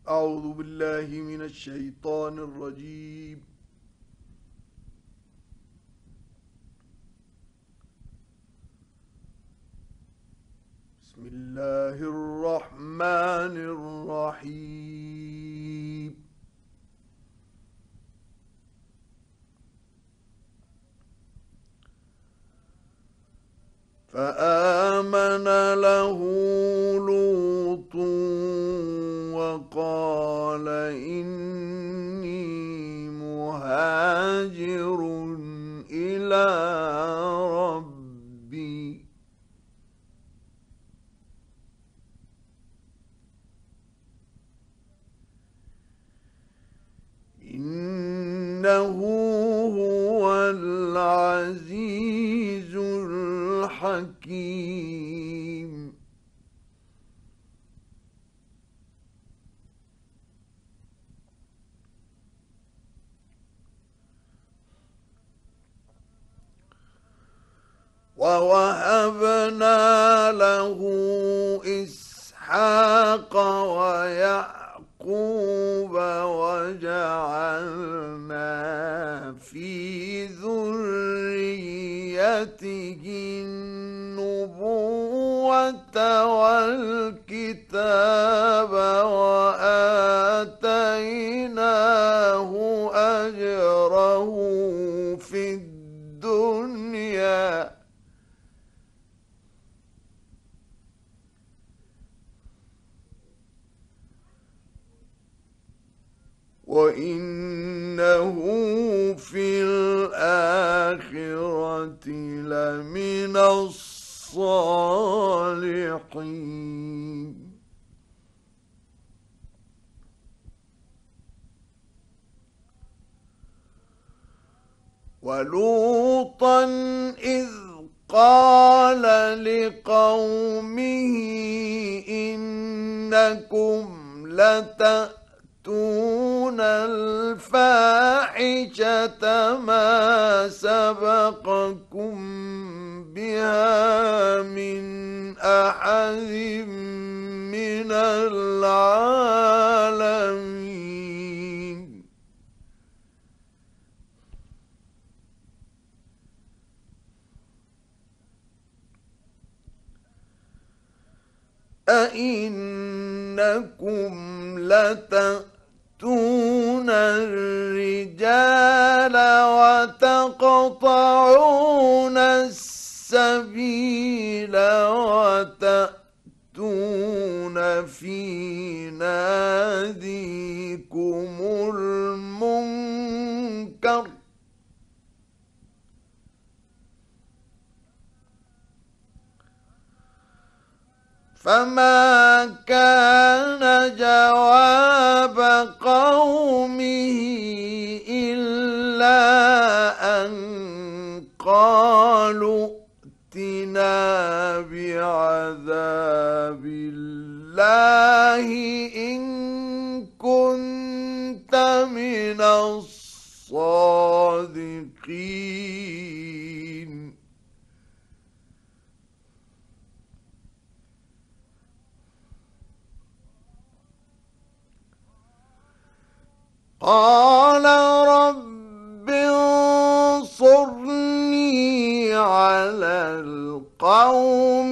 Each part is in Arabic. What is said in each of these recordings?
أعوذ بالله من الشيطان الرجيم. بسم الله الرحمن الرحيم. فآمن له لوط وقال إني مهاجر إلى ربي إنه هو العزيز الحكيم. ووهبنا له إسحاق ويعقوب وجعلنا في ذريته النبوة والكتاب وآتيناه أجره في الدنيا وإنه في الآخرة لمن الصالحين. ولوطا إذ قال لقومه إنكم لتأتون الفاحشة ما سبقكم بها من أحد من العالمين. أئنكم لتأتون الرجال وتقطعون السبيل وتأتون في ناديكم المنكر فما كان جواب قومه إلا أن قالوا ائتنا بعذاب الله إن كنت من الصادقين. قال رب انصرني على القوم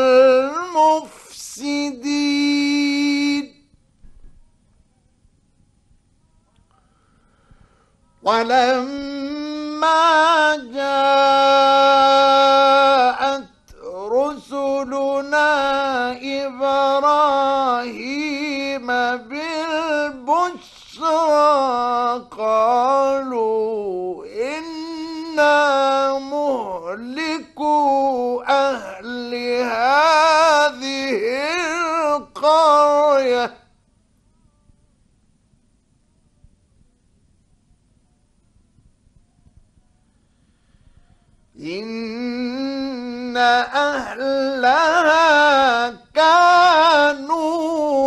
المفسدين. ولما جاءت رسلنا إبراهيم بالبشرى قالوا إنا مهلكو أهل هذه القرية إن أهلها كانوا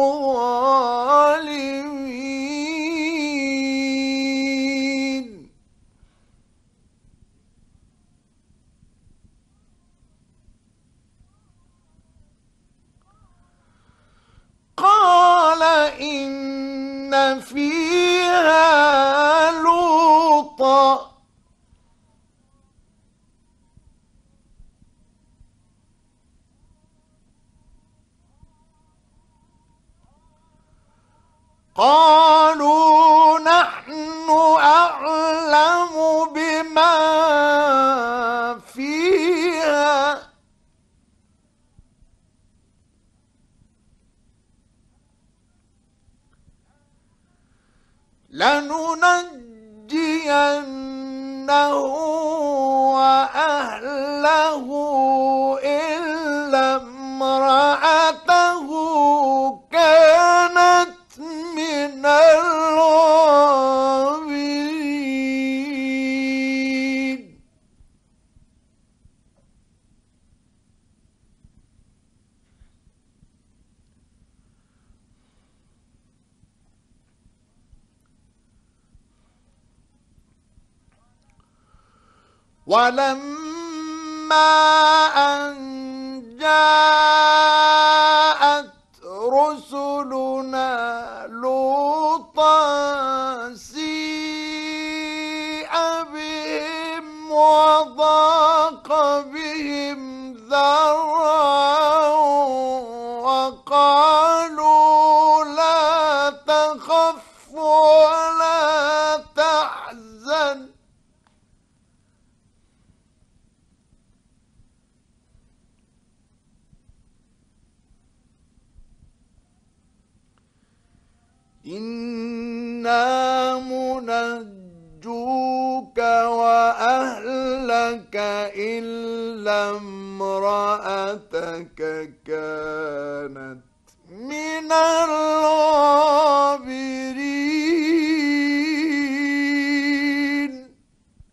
ظالمين. قال إن إن فيها لوطا قالوا نحن أعلم بما فيها لننجينه وأهله إلا امرأته كانت من الغابرين ولما أن جاءت رسلنا لوطا سيء بهم وضاق بهم ذرعا وقالوا لا تخف ولا تحزن إنا منجوك وأهلك إلا امرأتك كانت من الغابرين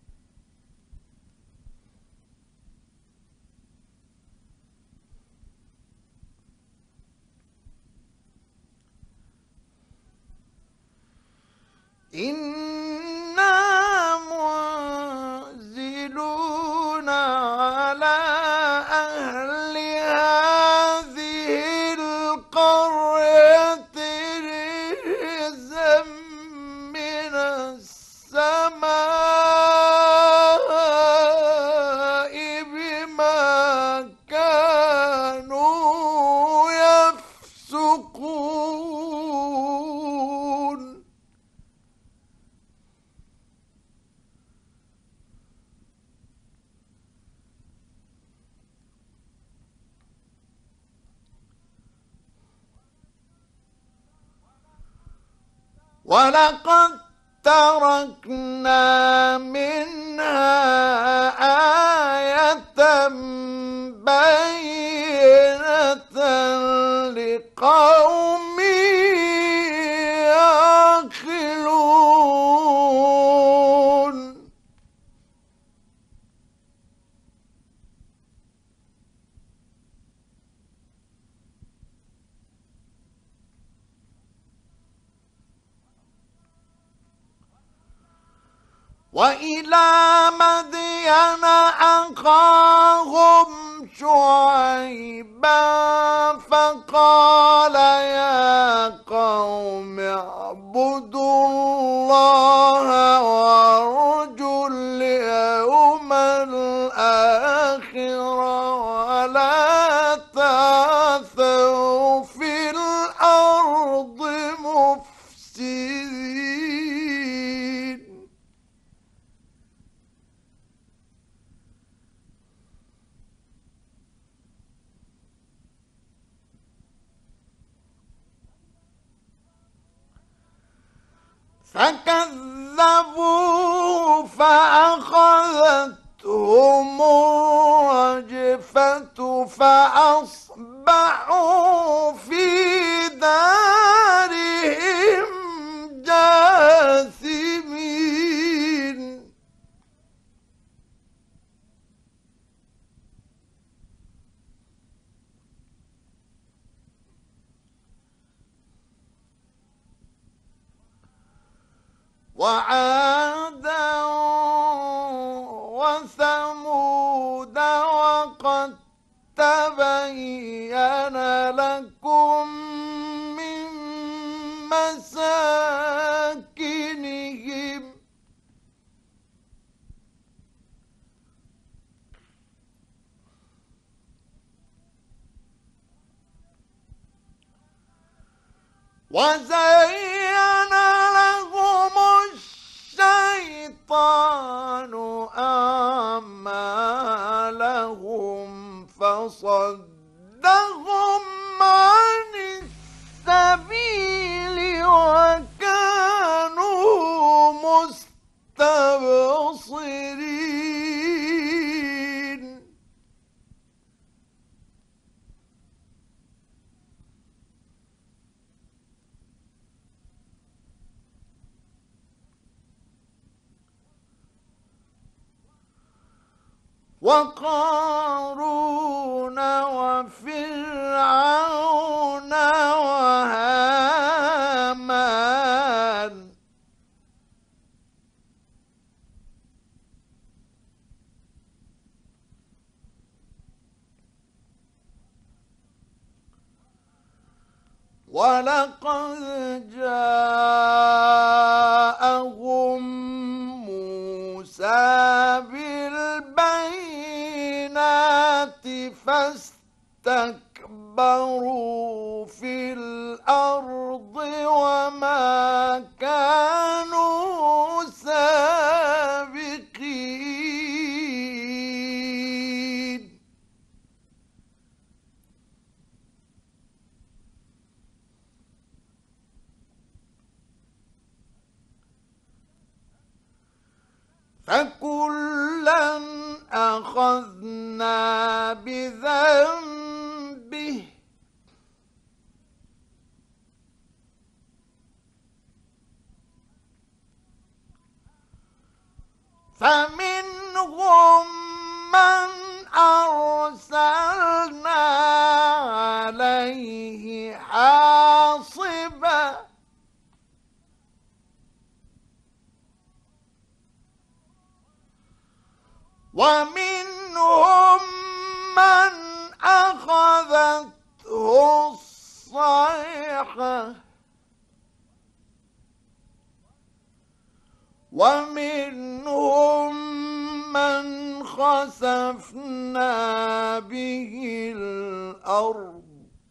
إنا منزلون على أهل هذه القرية رجزا من السماء بما كانوا يفسقون ولقد تركنا منها آية بينة لقوم يعقلون وإلى مدين أخاهم شعيبا فقال يا قوم اعبدوا الله وارجوا اليوم الآخر ولا تعثوا في الأرض مفسدين فكذبوا فأخذتهم الرجفة فأصبحوا في دارهم جاثمين وعادا وثمود وقد تبين لكم من مساكنهم وزين لهم الشيطان أعمالهم فصدهم عن السبيل وكانوا مستبصرين. وقارون وفرعون وهامان ولقد جاءهم موسى بالبينات فاستكبروا في الأرض وما كانوا سابقين. فكلا أخذنا بذنبه فمنهم من أرسلنا عليه حاصبا ومنهم من أخذته الصيحة ومنهم من خسفنا به الأرض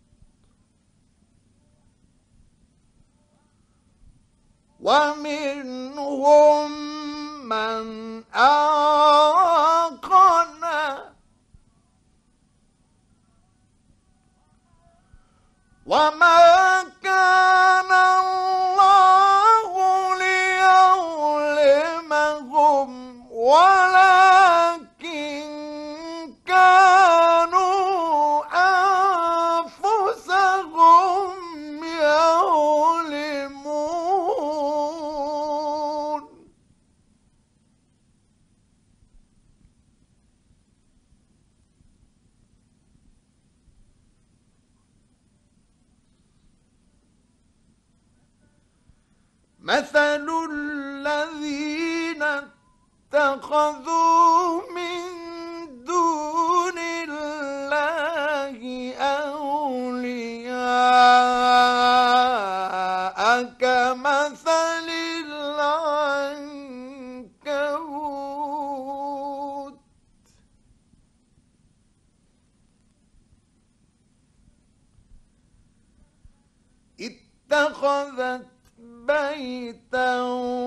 ومنهم من أغرقنا وما كان الله ليظلمهم ولكن كانوا أنفسهم يظلمون. مثل الذين اتخذوا من دون الله أولياء كمثل العنكبوت اتخذت بيتا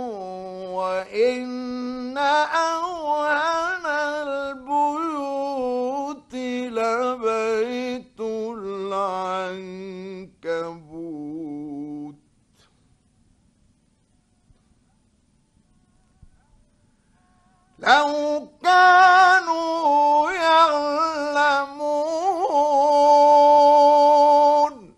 وإن أوهن البيوت لبيت العنكبوت لو كانوا يعلمون.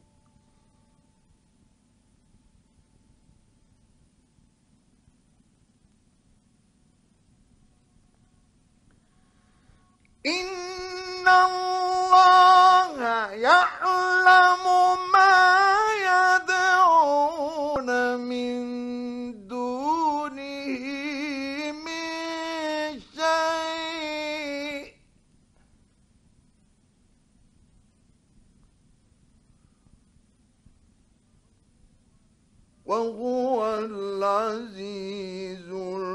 إن الله يعلم ما يدعون من دونه من شيء وهو العزيز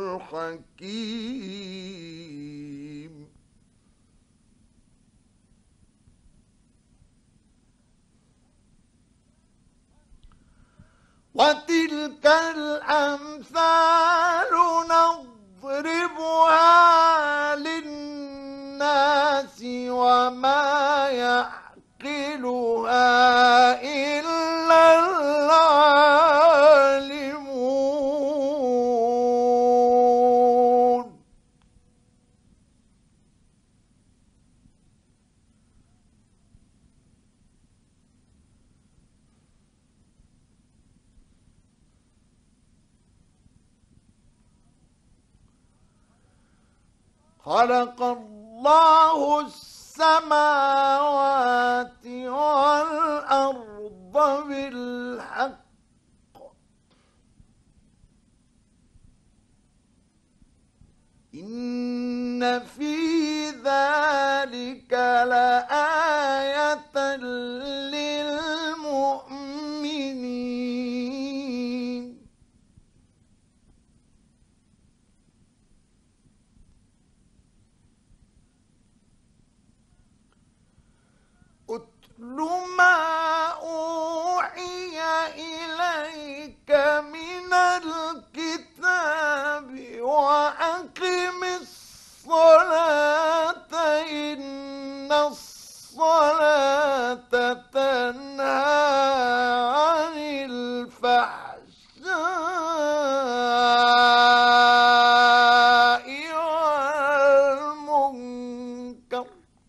الحكيم. وتلك الأمثال نضربها للناس وما يعقلها إلا العالمون. خلق الله السماوات والأرض بالحق إن في ذلك لآية للمؤمنين. أتل ما أوحي إليك من الكتاب وأقم الصلاة إن الصلاة تنهى عن الفحشاء والمنكر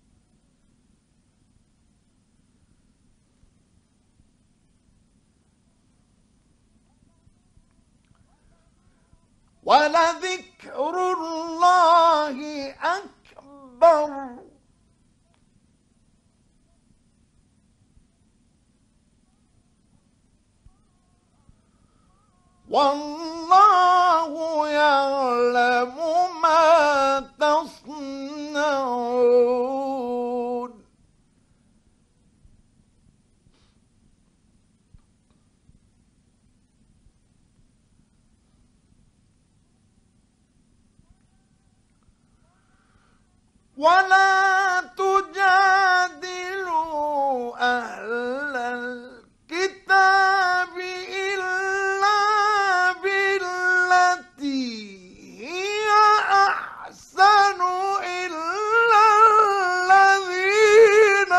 ولذكر الله أكبر والله يعلم ما تصنعون. ولا تجادلوا أهل الكتاب إلا بالتي هي أحسن إلا الذين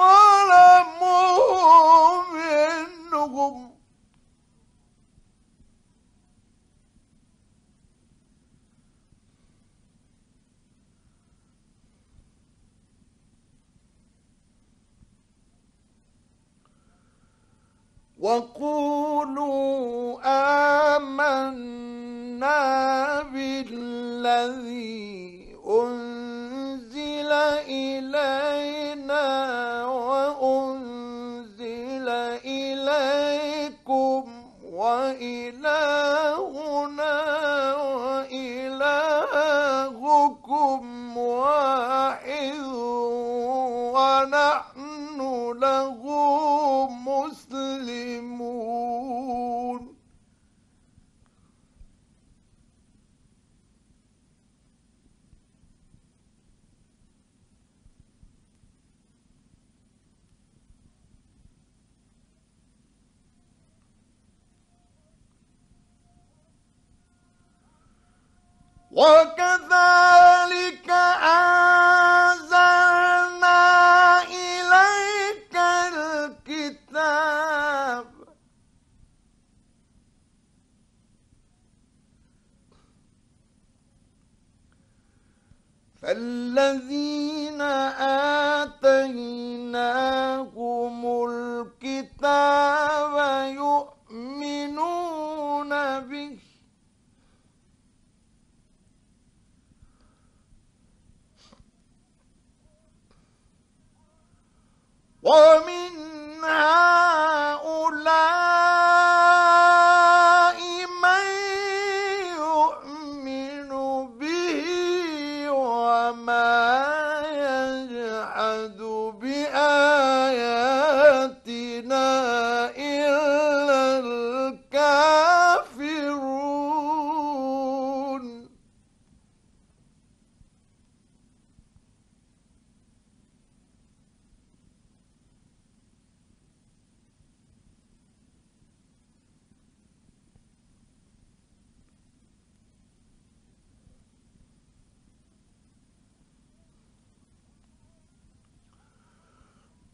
ظلموا منهم وقولوا آمنا بالذي أنزل إلينا وأنزل إليكم وإلهنا وإلهكم واحد ونحن له مسلمون. وكذلك أنزلنا إليك الكتاب فالذين آتيناهم الكتاب يؤمنون به ومن هؤلاء من يؤمن به وما يجحد بآياتنا إلا الكافرون.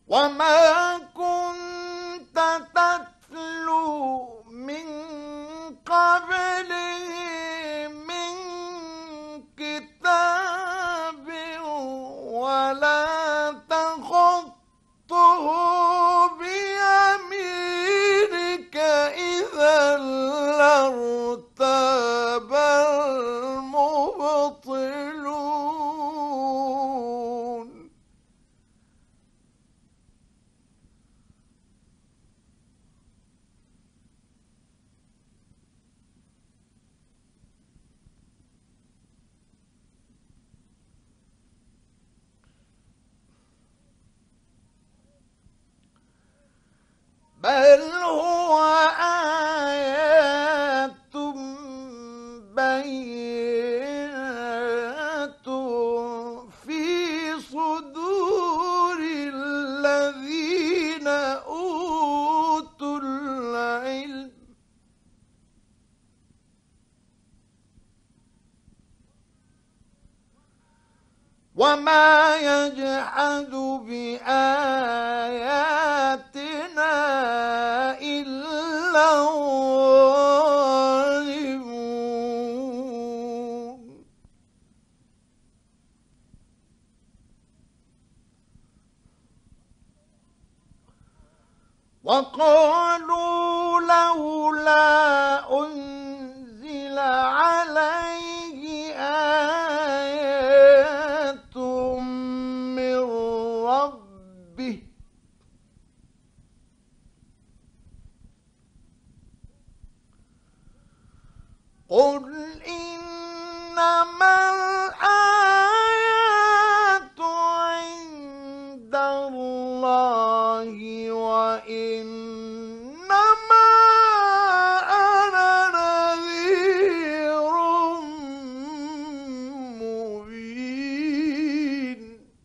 وما كنت تتلو من قبله من كتاب ولا تخطه بيمينك إذا لارتاب المبطلون. بل هو آيات بينات في صدور الذين أوتوا العلم وما يجحد بآياتنا إلا الظالمون. وقالوا لولا أنزل عليه آيات من ربه قل إنما الآيات عند الله وإنما أنا نذير مبين.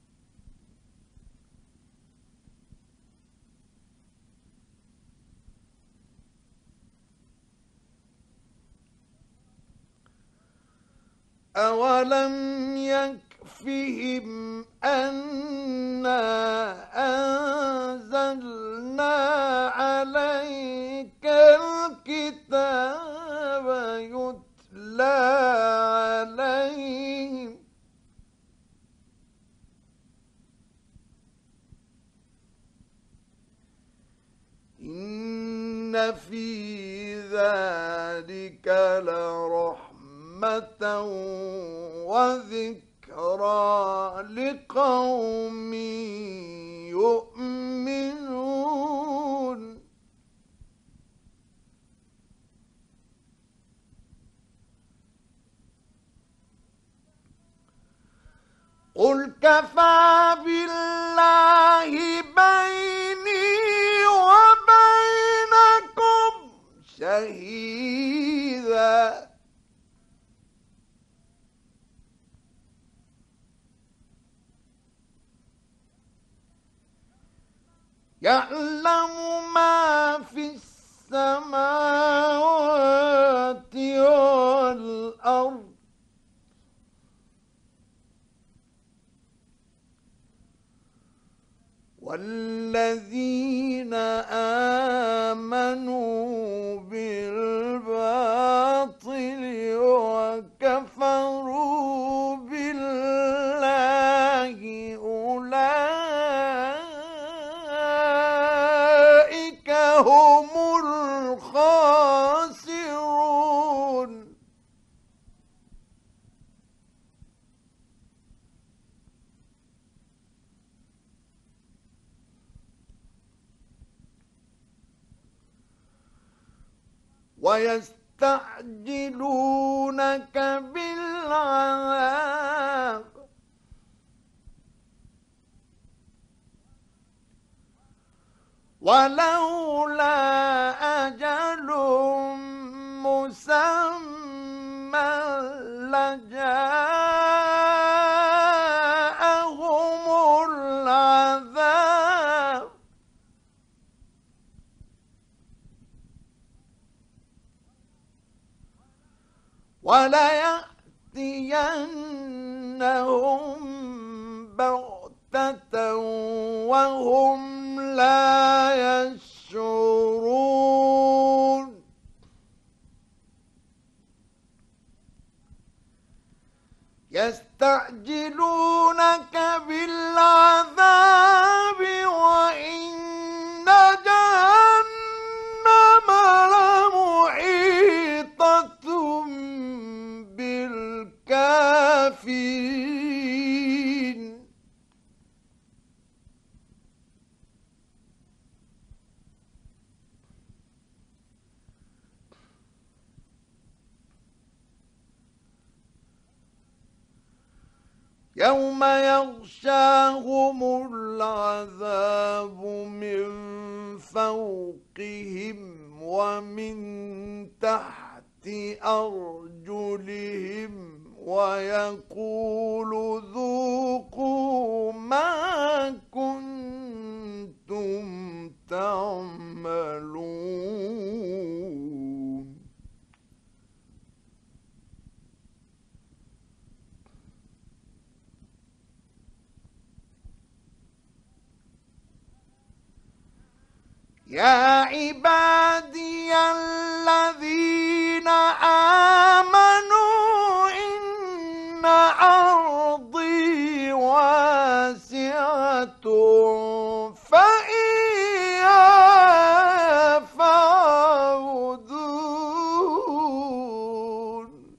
أولم يكفهم أنا أنزلنا عليك الكتاب يتلى عليهم إن في ذلك لرحمة وذكرى لقوم يؤمنون. قل كفى بالله بيني وبينكم شهيدا يعلم ما في السماوات والأرض والذين آمنوا بالباطل وكفروا بالله أولئك هم الخاسرون. ويستعجلونك بالعذاب ولولا أجل مسمى لجاءهم العذاب وليأتينهم بغتة وهم لا يشعرون يستعجلونك بالعذاب وإن جهنم لمحيطة بالكافرين يوم يغشاهم العذاب من فوقهم ومن تحت أرجلهم ويقول ذوقوا ما كنتم تعملون يا عبادي الذين آمنوا إن أرضي واسعة فإياي فاعبدون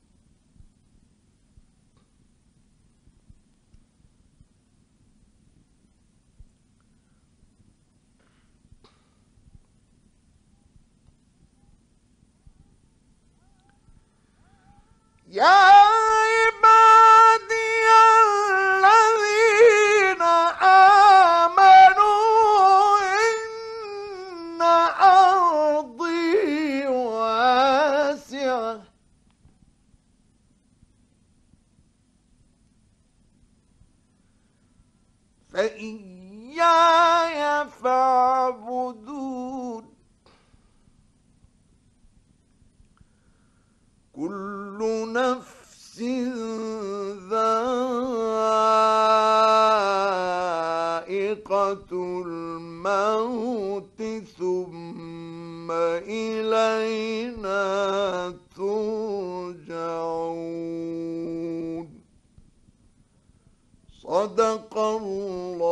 يا عبادي الذين آمنوا إن أرضي واسعة فإياي فاعبدون كل نفس ذائقة الموت ثم إلينا ترجعون صدق الله